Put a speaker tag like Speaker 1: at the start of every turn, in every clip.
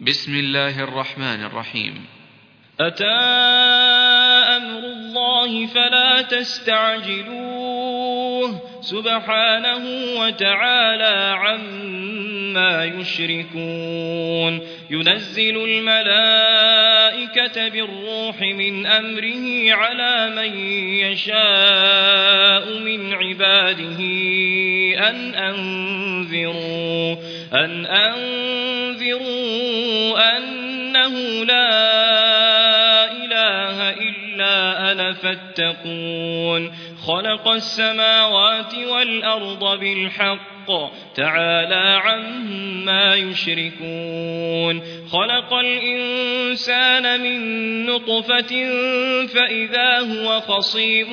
Speaker 1: بسم الله الرحمن الرحيم.
Speaker 2: أتى أمر الله فلا تستعجلوه سبحانه وتعالى عما يشركون. ينزل الملائكة بالروح من أمره على من يشاء من عباده أن أنذروا أنه لا إله إلا أنا فاتقون. خلق السماوات والأرض بالحق تعالى عما يشركون. خلق الإنسان من نطفة فإذا هو خصيم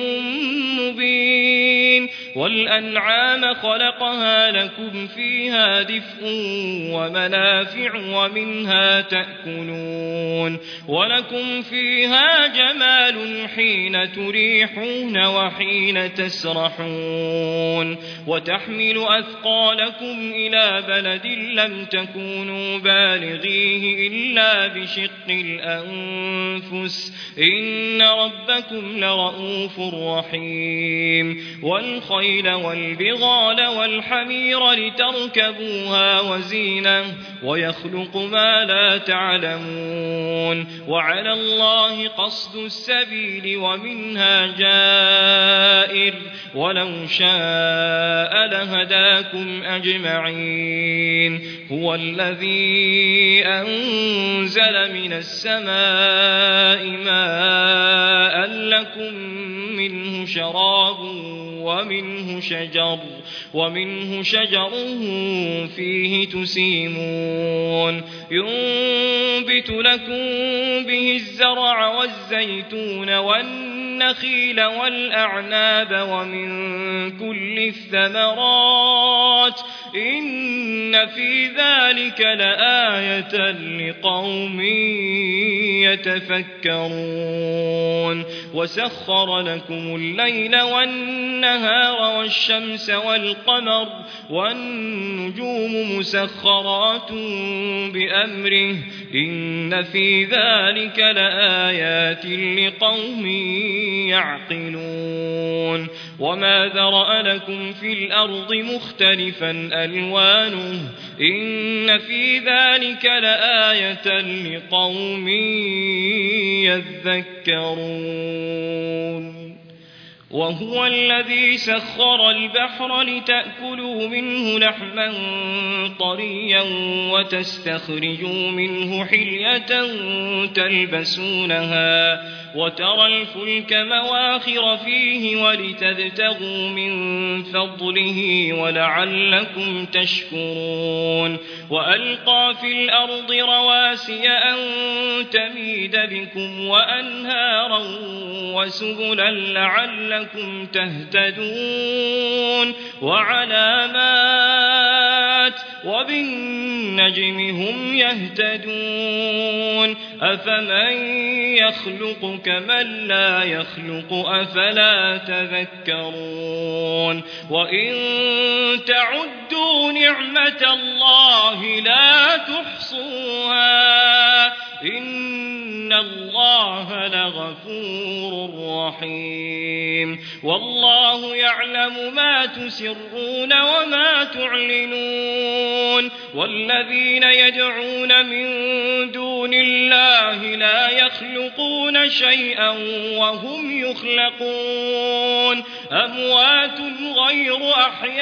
Speaker 2: مبين. والأنعام خلقها لكم فيها دفء ومنافع ومنها تأكلون ولكم فيها جمال حين تريحون وحين تسرحون. وتحمل أثقالكم إلى بلد لم تكونوا بالغيه إلا بشق الأنفس إن ربكم لرؤوف رحيم. والخيل والبغال والحمير لتركبوها وزينة ويخلق ما لا تعلمون. وعلى الله قصد السبيل ومنها جائر ولو شاء لهداكم أجمعين. هو الذي أنزل من السماء ماء لكم منه شراب ومنه شجر فيه تسيمون. ينبت لكم به الزرع والزيتون والنخيل والأعناب ومن كل الثمرات إن في ذلك لآية لقوم يتفكرون. وسخر لكم الليل والنهار والشمس والقمر والنجوم مسخرات بأمره إن في ذلك لآيات لقوم يعقلون. وما ذرأ لكم في الأرض مختلفا ألوانه إن في ذلك لآية لقوم يذكرون. وهو الذي سخر البحر لتأكلوا منه لحما طريا وتستخرجوا منه حلية تلبسونها وترى الفلك مواخر فيه ولتبتغوا من فضله ولعلكم تشكرون. وألقى في الأرض رواسي أن تميد بكم وأنهارا وسبلا لعلكم تهتدون. وعلامات وبالنجم هم يهتدون. أفمن يخلق كمن لا يخلق أفلا تذكرون. وإن تعدوا نعمة الله لا تحصوها إن الله لغفور رحيم. والله يعلم ما تسرون وما تعلنون. والذين يدعون من دون الله لا يخلقون شيئا وهم يخلقون أموات غير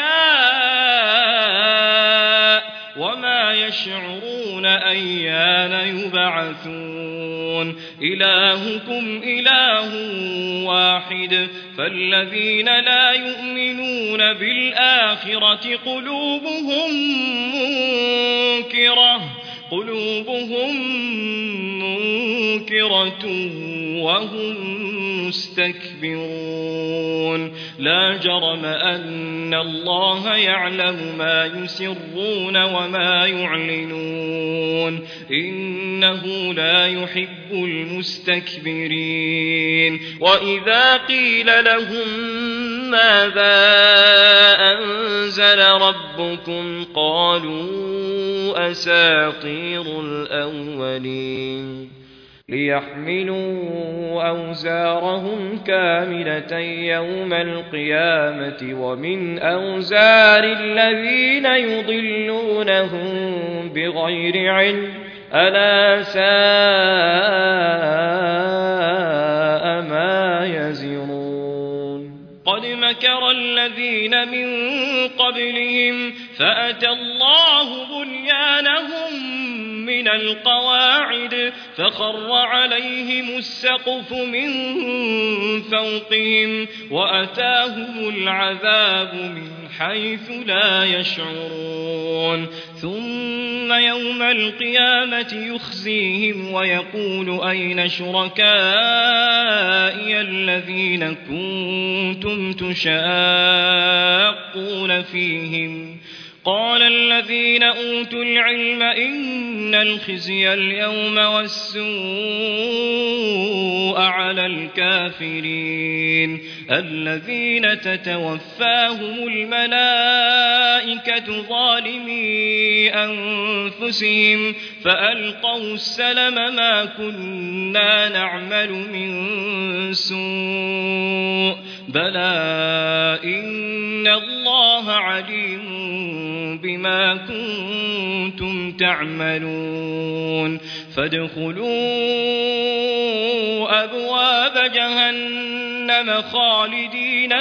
Speaker 2: أحياء وما يشعرون أيان يبعثون. إلهكم إله واحد فالذين لا يؤمنون بالآخرة قلوبهم منكرة وهم مستكبرون. لا جرم أن الله يعلم ما يسرون وما يعلنون إنه لا يحب المستكبرين. وإذا قيل لهم ماذا أنزل ربكم قالوا أساطير الأولين ليحملوا أوزارهم كاملة يوم القيامة ومن أوزار الذين يضلونهم بغير علم ألا ساء ما يزرون قد مكر الذين من قبلهم فأتى الله بنيانهم من القواعد فخر عليهم السقف من فوقهم وأتاهم العذاب من حيث لا يشعرون ثم يوم القيامة يخزيهم ويقول أين شركائي الذين كنتم تشاقون فيهم قال الذين أوتوا العلم إن الخزي اليوم والسوء على الكافرين الذين تتوفاهم الملائكة ظالمي أنفسهم فألقوا السلم ما كنا نعمل من سوء بلى إن الله عليم بما كنتم تعملون فادخلوا أبواب جهنم خالدين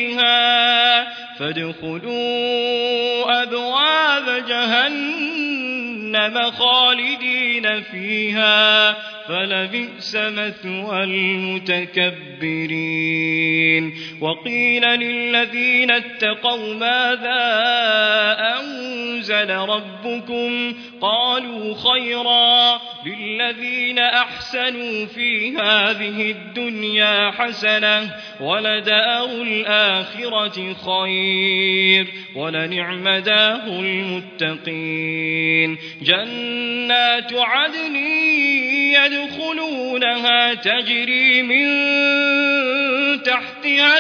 Speaker 2: فيها فلبئس مثوى المتكبرين وقيل للذين اتقوا ماذا أنزل ربكم قالوا خيرا للذين أحسنوا في هذه الدنيا حسنة ولدار الآخرة خير ولنعم دار المتقين جنات عدن يدخلونها تجري من تحتها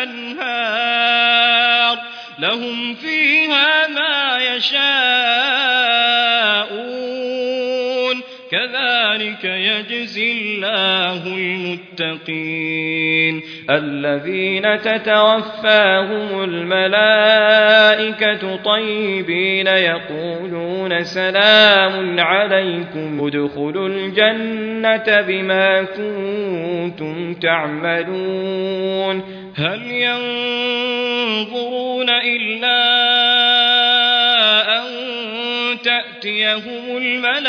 Speaker 2: الأنهار لهم فيها ما يشاءون كذلك يجزي الله المتقين الذين تتوفاهم الملائكة طيبين يقولون سلام عليكم ادخلوا الجنة بما كنتم تعملون هل ينظرون إلا أن تأتيهم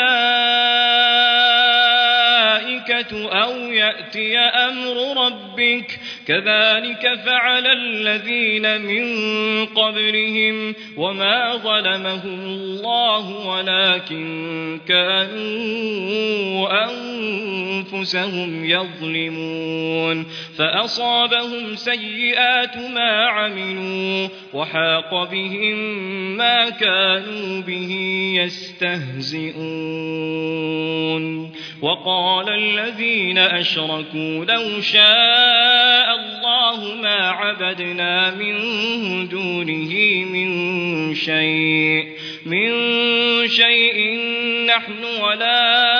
Speaker 2: الملائكة أو يأتي أمر ربك كذلك فعل الذين من قبلهم وما ظلمهم الله ولكن كانوا أنفسهم يظلمون فأصابهم سيئات ما عملوا وحاق بهم ما كانوا به يستهزئون وقال الذين أشركوا لو شاء الله ما عبدنا من دونه من شيء نحن ولا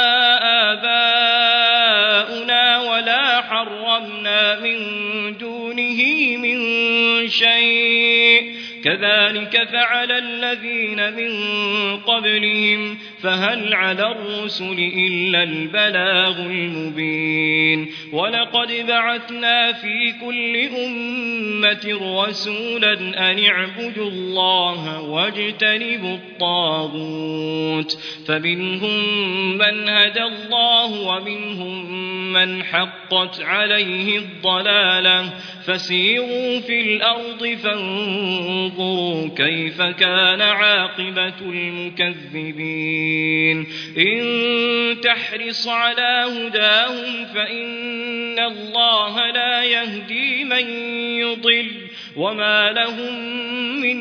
Speaker 2: آباؤنا ولا حرمنا من دونه من شيء كذلك فعل الذين من قبلهم فهل على الرسل إلا البلاغ المبين ولقد بعثنا في كل أمة رسولا أن اعبدوا الله واجتنبوا الطاغوت فمنهم من هدى الله ومنهم من حقت عليه الضلالة فسيروا في الأرض فانظروا كيف كان عاقبة المكذبين إن تحرص على هداهم فإن الله لا يهدي من يضل وما لهم من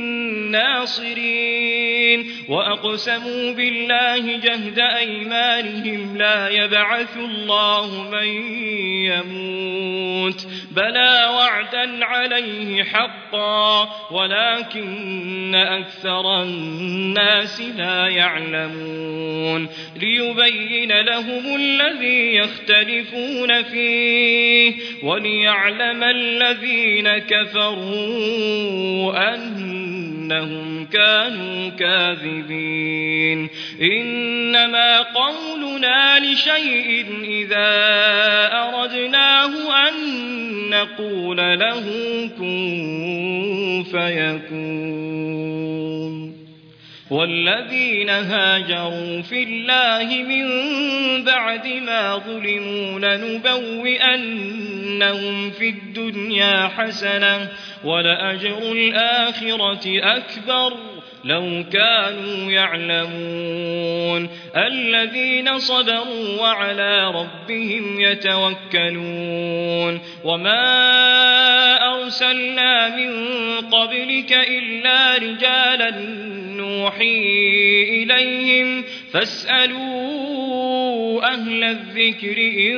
Speaker 2: ناصرين وأقسموا بالله جهد أيمانهم لا يبعث الله من يموت بلى وعدا عليه حقا ولكن أكثر الناس لا يعلمون ليبين لهم الذي يختلفون فيه وليعلم الذين كفروا أنهم كانوا كاذبين إنما قولنا لشيء إذا أردناه أن نقول له كن فيكون والذين هاجروا في الله من بعد ما ظلموا لنبوئنهم في الدنيا حسنة ولأجر الآخرة أكبر لو كانوا يعلمون الذين صبروا وعلى ربهم يتوكلون وما أرسلنا من قبلك إلا رجالا نوحي إليهم فاسألوا أهل الذكر إن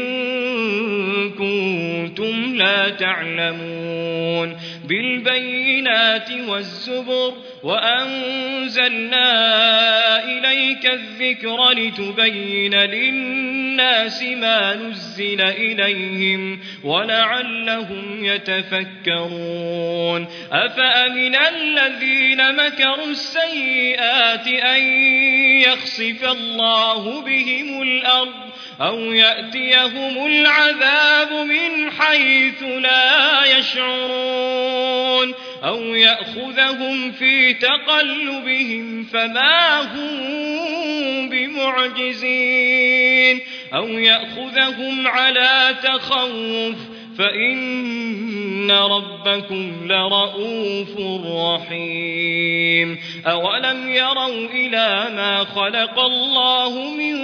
Speaker 2: كنتم لا تعلمون بالبينات والزبر وأنزلنا إليك الذكر لتبين للناس ما نزل إليهم ولعلهم يتفكرون أفأمن الذين مكروا السيئات أن يخسف الله بهم الأرض أو يأتيهم العذاب من حيث لا يشعرون أو يأخذهم في تقلبهم فما هم بمعجزين أو يأخذهم على تخوف فإن ربكم لرؤوف رحيم أولم يروا إلى ما خلق الله من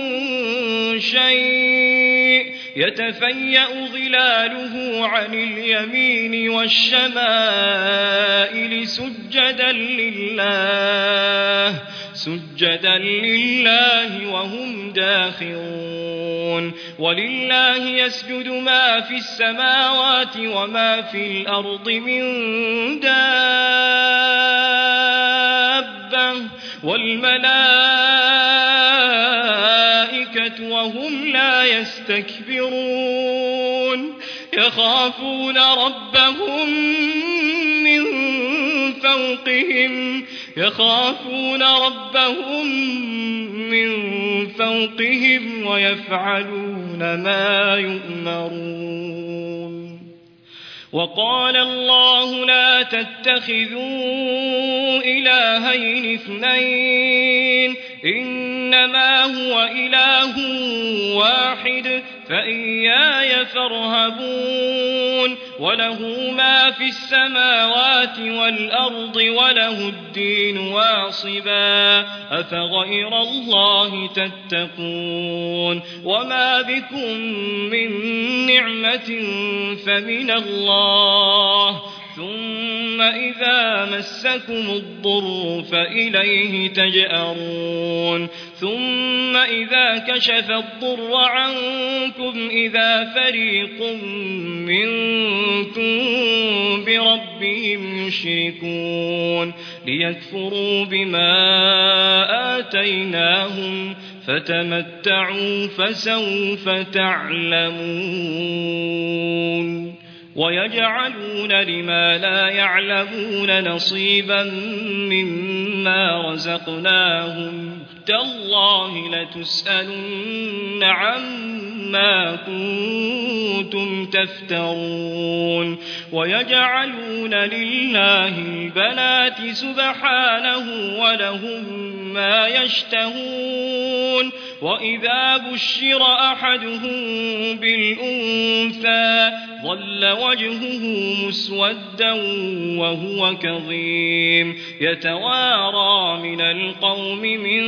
Speaker 2: شيء يتفيأ ظلاله عن اليمين والشمائل سجدا لله وهم داخرون ولله يسجد ما في السماوات وما في الأرض من دابة والملائكة وهم لا يستكبرون يخافون ربهم من فوقهم ويفعلون ما يؤمرون وقال الله لا تتخذوا إلهين اثنين إنما هو إله واحد فإياي فارهبون وله ما في السماوات والأرض وله الدين واصبا أفغير الله تتقون وما بكم من نعمة فمن الله ثم إذا مسكم الضر فإليه تجأرون ثم إذا كشف الضر عنكم إذا فريق منكم بربهم يشركون ليكفروا بما آتيناهم فتمتعوا فسوف تعلمون ويجعلون لما لا يعلمون نصيبا مما رزقناهم تالله لتسألن عما كنتم تفترون ويجعلون لله البنات سبحانه ولهم ما يشتهون وإذا بشر أحدهم بالأنثى ظل وجهه مسودا وهو كظيم يتوارى من القوم من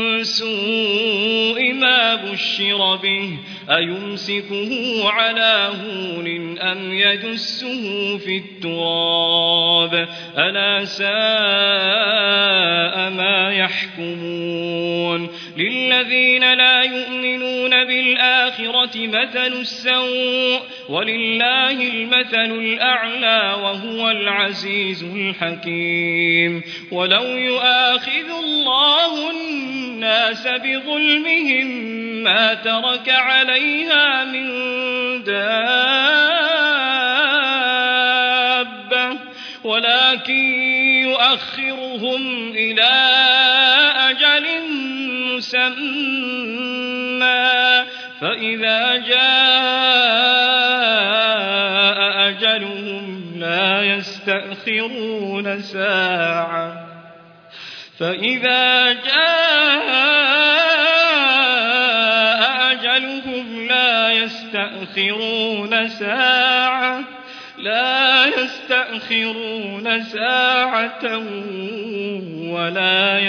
Speaker 2: سوء ما بشر به أيمسكه على هون أم يدسه في التراب ألا ساء ما يحكمون للذين لا يؤمنون بالآخرة مثل السوء ولله المثل الأعلى وهو العزيز الحكيم ولو يؤاخذ الله الناس بظلمهم ما ترك عليها من دابة ولكن يؤخرهم إلى أجل مسمى فإذا جاء أجلهم لا يستأخرون ساعة فإذا جاء أجلهم لا يستأخرون ساعة ولا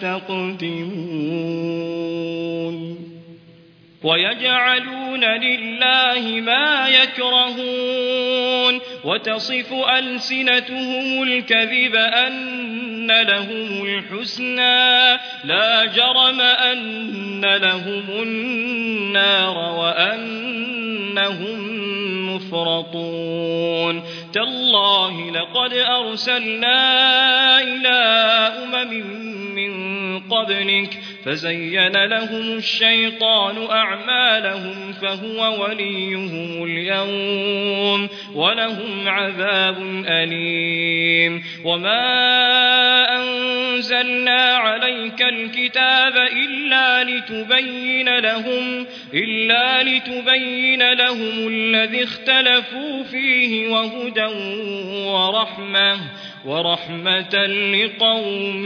Speaker 2: يستقدمون ويجعلون لله ما يكرهون وتصف ألسنتهم الكذب أن لهم الحسنى لا جرم أن لهم النار وأنهم مفرطون تالله لقد أرسلنا إلى من قبلك فزين لهم الشيطان أعمالهم فهو وليهم اليوم ولهم عذاب أليم وما أنزلنا عليك الكتاب إلا لتبين لهم الذي اختلفوا فيه وهدى ورحمة لقوم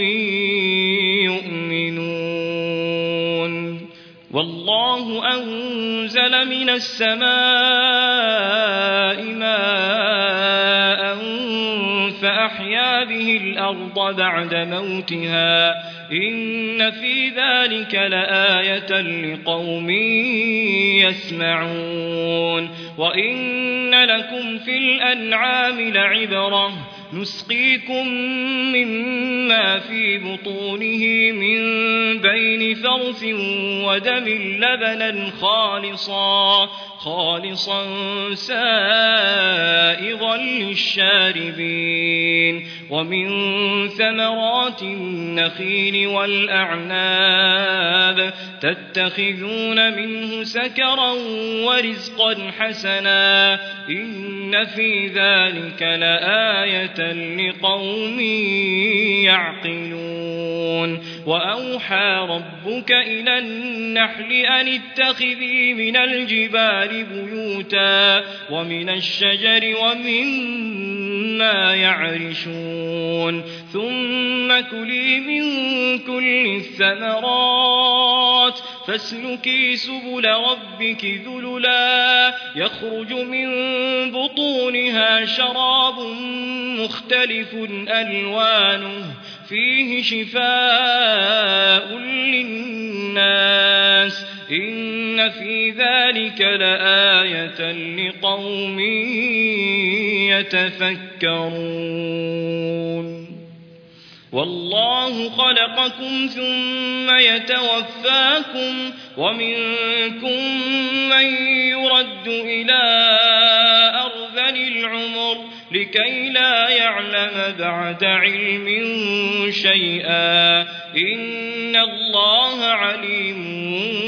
Speaker 2: يؤمنون والله أنزل من السماء ماء فأحيا به الأرض بعد موتها إن في ذلك لآية لقوم يسمعون وإن لكم في الأنعام لعبرة نسقيكم مما في بطونه من بين فرث ودم لبنا خالصا سائغا للشاربين ومن ثمرات النخيل والأعناب تتخذون منه سكرا ورزقا حسنا إن في ذلك لآية لقوم يعقلون وأوحى ربك إلى النحل أن اتخذي من الجبال بيوتا ومن الشجر ومما يعرشون ثم كلي من كل الثمرات فاسلكي سبل ربك ذللا يخرج من بطونها شراب مختلف ألوانه فيه شفاء للناس إن في ذلك لآية لقوم يتفكرون والله خلقكم ثم يتوفاكم ومنكم من يرد إلى أرذل العمر لكي لا يعلم بعد علم شيئا إن الله عليم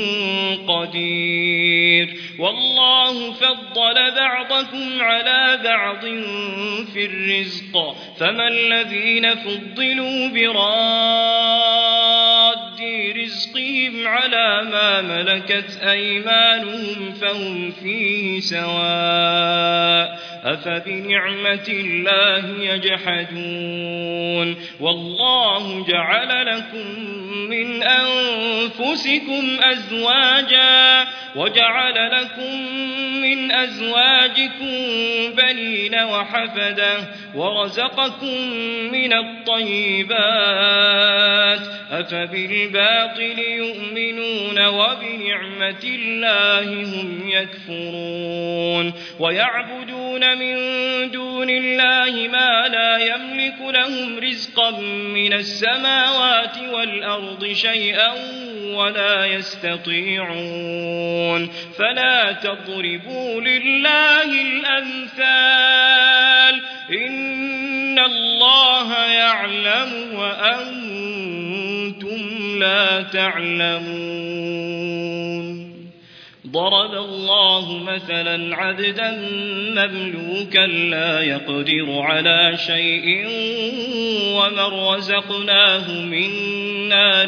Speaker 2: قدير والله فضل بعضكم على بعض في الرزق فما الذين فضلوا براد رزقهم أنفسهم على ما ملكت أيمانهم فهم فيه سواء أفبنعمة الله يجحدون والله جعل لكم من أنفسكم أزواجا وجعل لكم من أزواجكم بنين وحفدة ورزقكم من الطيبات أفبالباطل يؤمنون وبنعمة الله هم يكفرون ويعبدون من دون الله ما لا يملك لهم رزقا من السماوات والأرض شيئا ولا يستطيعون فلا تضربوا لله الأمثال إن الله يعلم وأنتم لا تعلمون ضرب الله مثلا عبدا مملوكا لا يقدر على شيء ومن رزقناه منا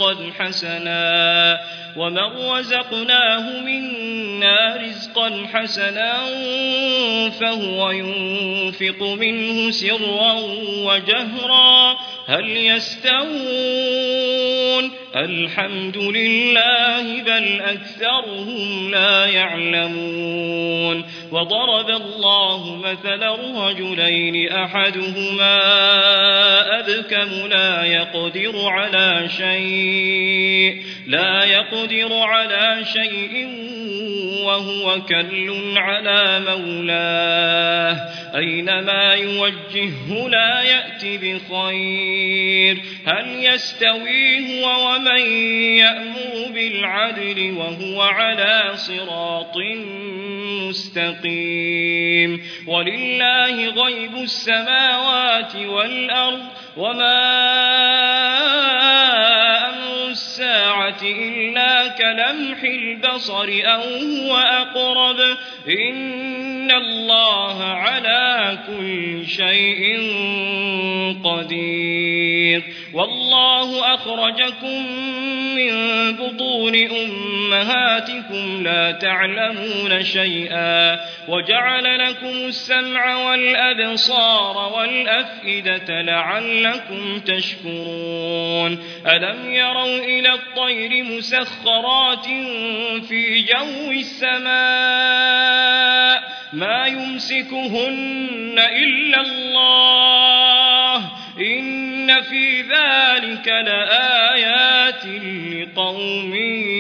Speaker 2: رزقا حسنا فهو ينفق منه سرا وجهرا هل يستوون الحمد لله بل أكثرهم لا يعلمون وضرب الله مثلا رجلين أحدهما أبكم لا يقدر على شيء وهو كل على مولاه أينما يوجهه لا يأتي بخير هل يستوي هو ومن يأمر بالعدل وهو على صراط مستقيم ولله غيب السماوات والأرض وما أمر الساعة إلا كلمح البصر أو هو أقرب إن الله على كل شيء قدير والله أخرجكم من بطون أمهاتكم لا تعلمون شيئا وجعل لكم السمع والأبصار والأفئدة لعلكم تشكرون ألم يروا إلى الطير مسخرات في جو السماء ما يمسكهن إلا الله إن في ذلك لآيات لقوم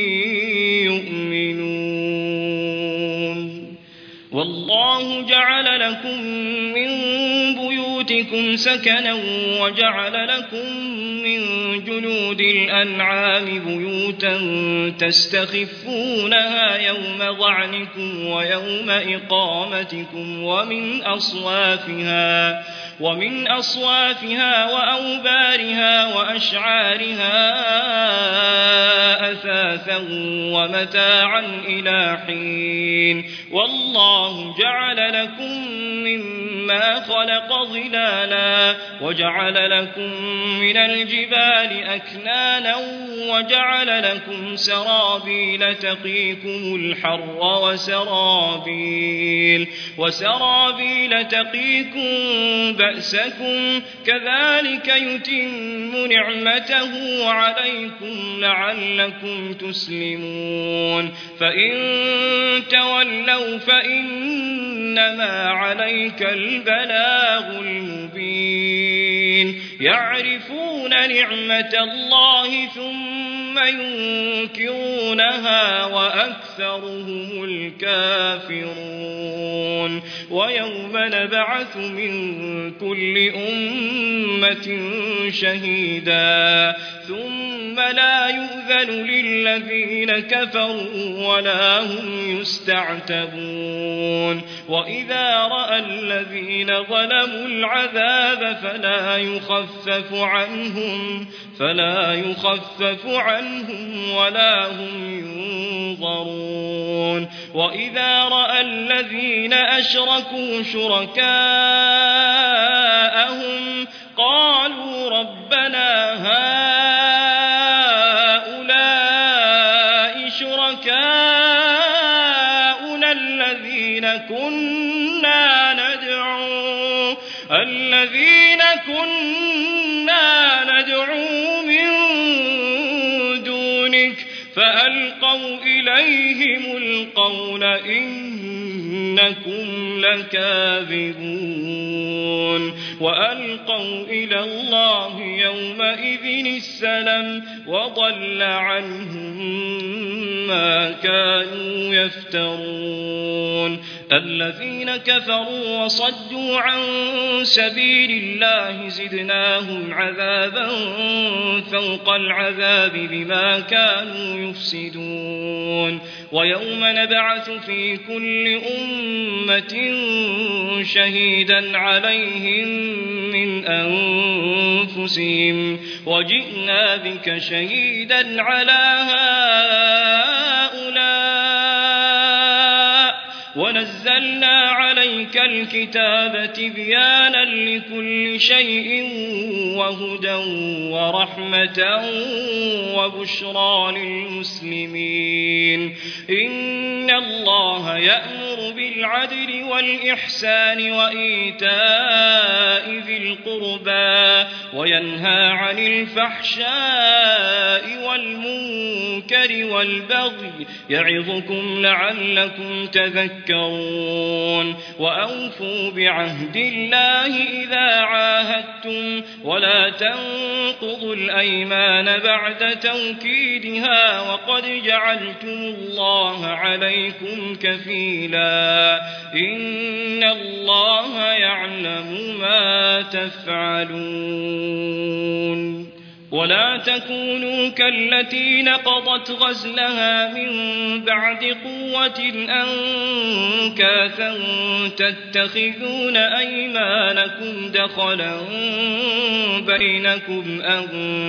Speaker 2: يؤمنون والله جعل لكم من بيوتكم سكنا وجعل لكم من جلود الأنعام بيوتا تستخفونها يوم ظعنكم ويوم إقامتكم ومن أصوافها وأوبارها وأشعارها أثاثا ومتاعا إلى حين والله جعل لكم مما خلق ظلالا وجعل لكم من الجبال أكنانا وجعل لكم سرابيل تقيكم الحر وسرابيل تقيكم بأسكم كذلك يتم نعمته عليكم لعلكم تسلمون فإن تولوا فإنما عليك البلاغ المبين يعرفون نعمة الله ثم ينكرونها وأكثرهم الكافرون ويوم نبعث من كل أمة شهيدا ثم لا يؤذن للذين كفروا ولا هم يستعتبون وإذا رأى الذين ظلموا العذاب فلا يخفف عنهم ولا هم ينظرون وإذا رأى الذين أشركوا شركاءهم قالوا ربنا هؤلاء الذين كنا ندعو من دونك فألقوا إليهم القول إنكم لكاذبون وألقوا إلى الله يومئذ السلم وضل عنهم ما كانوا يفترون الذين كفروا وصدوا عن سبيل الله زدناهم عذابا فوق العذاب بما كانوا يفسدون ويوم نبعث في كل أمة شهيدا عليهم من أنفسهم وجئنا بك شهيدا على هؤلاء ونزلنا عليك الكتاب تبيانا لكل شيء وهدى ورحمة وبشرى للمسلمين إن الله يأمر بالعدل والإحسان وإيتاء ذي القربى وينهى عن الفحشاء والمنكر والبغي يعظكم لعلكم تذكرون وأوفوا بعهد الله إذا عاهدتم ولا تنقضوا الأيمان بعد توكيدها وقد جعلتم الله عليكم كفيلا إن الله يعلم ما تفعلون ولا تكونوا كالتي نقضت غزلها من بعد قوة أنكاثا تتخذون أيمانكم دخلا بينكم أن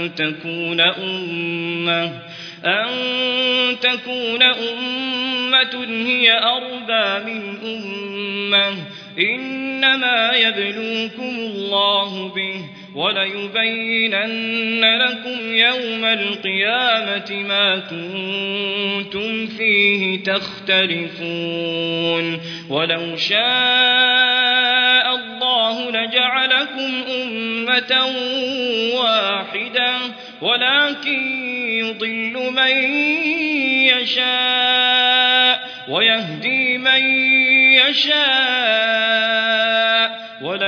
Speaker 2: تكون أمة هي أربى من أمة إنما يبلوكم الله به وليبينن لكم يوم القيامة ما كنتم فيه تختلفون ولو شاء الله لجعلكم أمة واحدة ولكن يضل من يشاء ويهدي من يشاء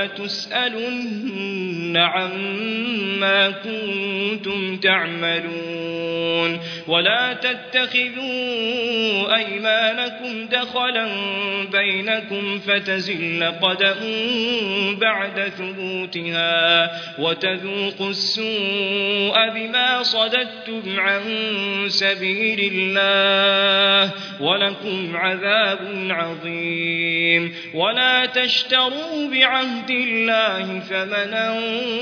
Speaker 2: ولتسألن عما كنتم تعملون ولا تتخذوا أيمانكم دخلا بينكم فتزل قدم بعد ثبوتها وتذوقوا السوء بما صددتم عن سبيل الله ولكم عذاب عظيم ولا تشتروا بعهد الله ثمنا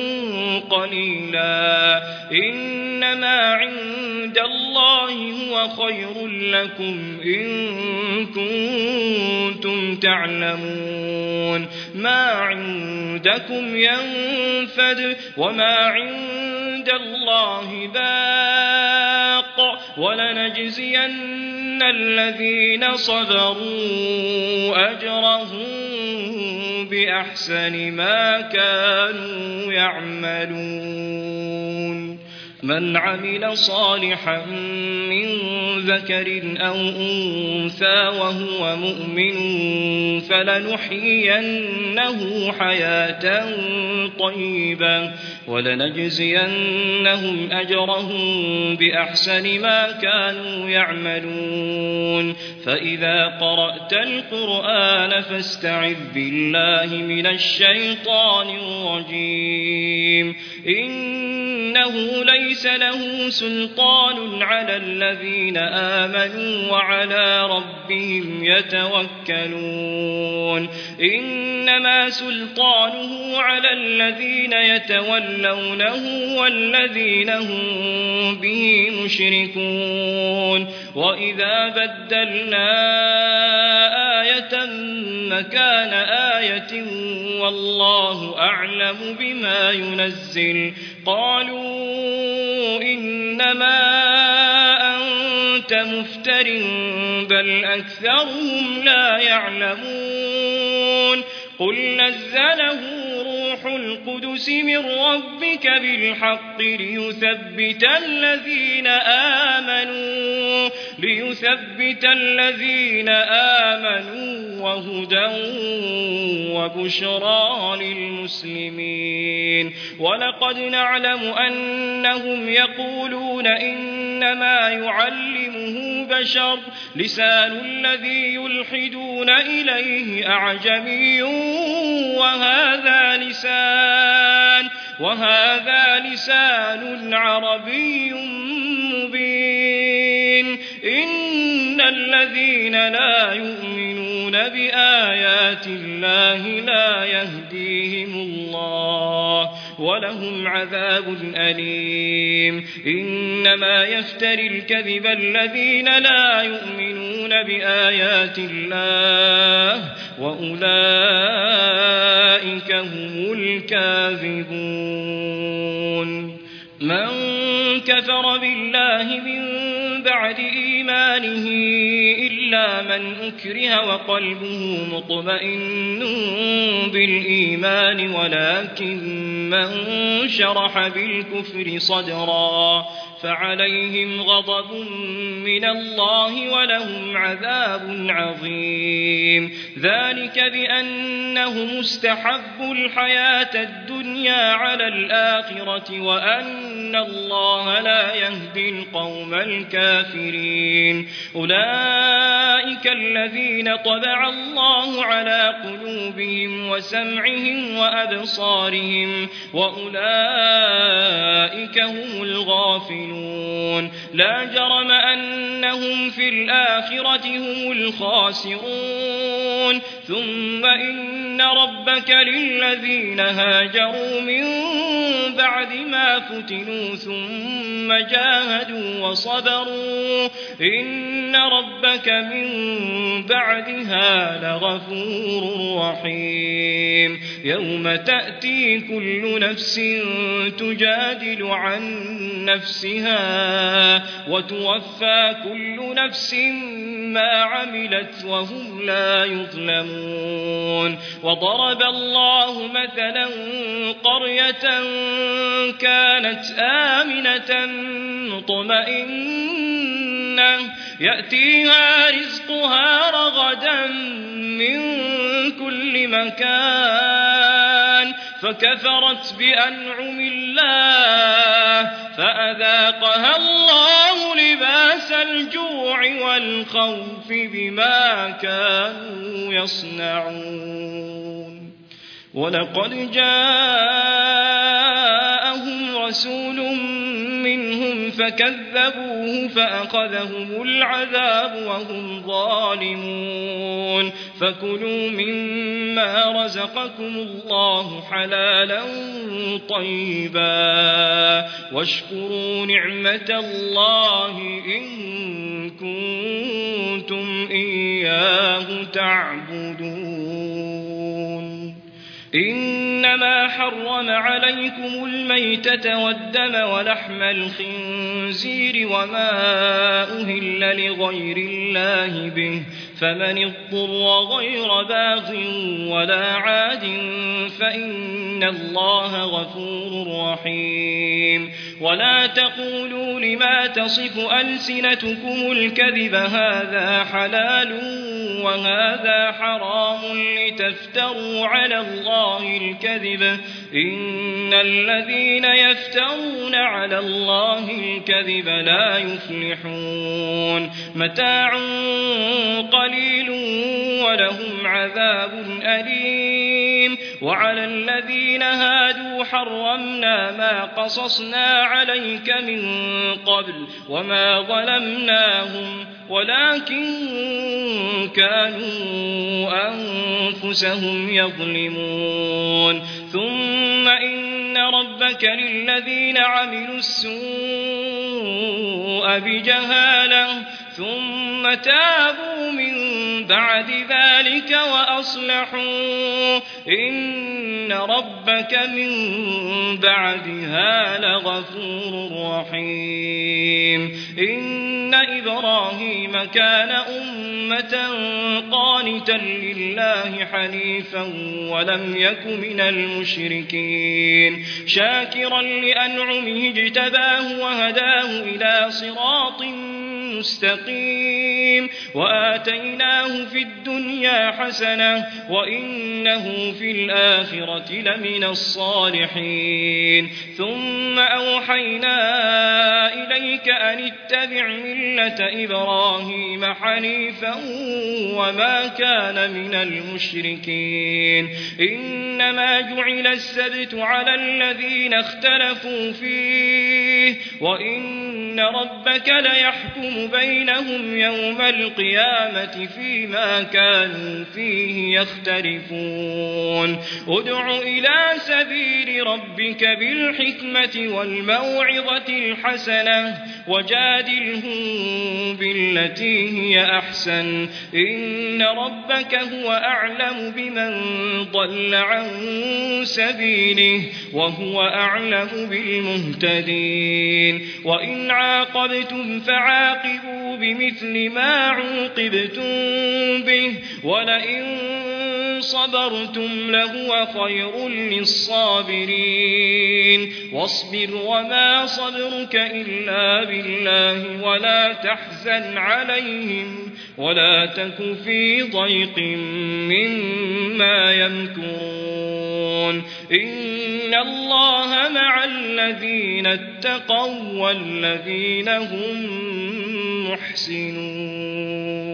Speaker 2: قليلا إنما عند الله هو خير لكم إن كنتم تعلمون ما عندكم ينفد وما عند الله باق ولنجزين الذين صبروا أجرهم بأحسن ما كانوا يعملون من عمل صالحا من ذكر أو أنثى وهو مؤمن فلنحيينه حياة طيبة ولنجزينهم أجرهم بأحسن ما كانوا يعملون فإذا قرأت القرآن فاستعذ بالله من الشيطان الرجيم إنه ليس له سلطان على الذين آمنوا وعلى ربهم يتوكلون إنما سلطانه على الذين يتولونه والذين هم به مشركون وإذا بدلنا آية مكان آية والله أعلم بما ينزل قالوا إنما أنت كنت مفتر بل أكثرهم لا يعلمون قل نزله روح القدس من ربك بالحق ليثبت الذين آمنوا وهدى وبشرى للمسلمين ولقد نعلم أنهم يقولون إنما يعلمه بشر لسان الذي يلحدون إليه أعجمي وهذا لسان عربي مبين إن الذين لا يؤمنون بآيات الله لا يهديهم الله ولهم عذاب أليم إنما يفتري الكذب الذين لا يؤمنون بآيات الله وأولئك هم الكاذبون من كفر بالله من بعد إيمانه إلا من أكره وقلبه مطمئن بالإيمان ولكن من شرح بالكفر صدرا فعليهم غضب من الله ولهم عذاب عظيم ذلك بأنهم استحبوا الحياة الدنيا على الآخرة وأن الله لا يهدي القوم الكافرين أولئك الذين طبع الله على قلوبهم وسمعهم وأبصارهم وأولئك هم الغافلون لا جرم أنهم في الآخرة هم الخاسرون ثم إن ربك للذين هاجروا من بعد ما فتنوا ثم جاهدوا وصبروا إن ربك من بعدها لغفور رحيم يوم تأتي كل نفس تجادل عن نفسها وتوفى كل نفس ما عملت وهم لا يظلمون وضرب الله مثلا قرية كانت آمنة مطمئنة يأتيها رزقها رغدا من كل مكان فكفرت بأنعم الله فأذاقها الله لباس الجوع والخوف بما كانوا يصنعون ولقد جاءهم رسول منهم فكذبوه فأخذهم العذاب وهم ظالمون فكلوا مما رزقكم الله حلالا طيبا واشكروا نعمة الله إن كنتم إياه تعبدون إنما حرم عليكم الميتة والدم ولحم الخنزير وما أهل لغير الله به فمن اضطر غير باغ ولا عاد فإن الله غفور رحيم ولا تقولوا لما تصف ألسنتكم الكذب هذا حلال وهذا حرام لتفتروا على الله الكذب إن الذين يفترون على الله الكذب لا يفلحون متاع قليل ولهم عذاب أليم وعلى الذين هادوا حرمنا ما قصصنا عليك من قبل وما ظلمناهم ولكن كانوا أنفسهم يظلمون ثم إن ربك للذين عملوا السوء بجهالة ثم تابوا من بعد ذلك وأصلحوا إن ربك من بعدها لغفور رحيم إن إبراهيم إبراهيم كان أمة قانتا لله حنيفا ولم يك من المشركين شاكرا لأنعمه اجتباه وهداه إلى صراط مستقيم وآتيناه في الدنيا حسنة وإنه في الآخرة لمن الصالحين ثم أوحينا إليك أن اتبع ملة إبراهيم حنيفا وما كان من المشركين إنما جعل السبت على الذين اختلفوا فيه وإن ربك ليحكم بينهم يوم القيامة فيما كانوا فيه يختلفون ادع إلى سبيل ربك بالحكمة والموعظة الحسنة وجادلهم بالتي هي أحسن إن ربك هو أعلم بمن ضل عن سبيله وهو أعلم بالمهتدين وإن عاقبتم فعاقبوا بمثل ما عوقبتم به ولئن صبرتم لهو خير للصابرين واصبر وما صبرك إلا بالله ولا تحزن عليهم ولا تك في ضيق مما يمكرون إن الله مع الذين اتقوا والذين هم محسنون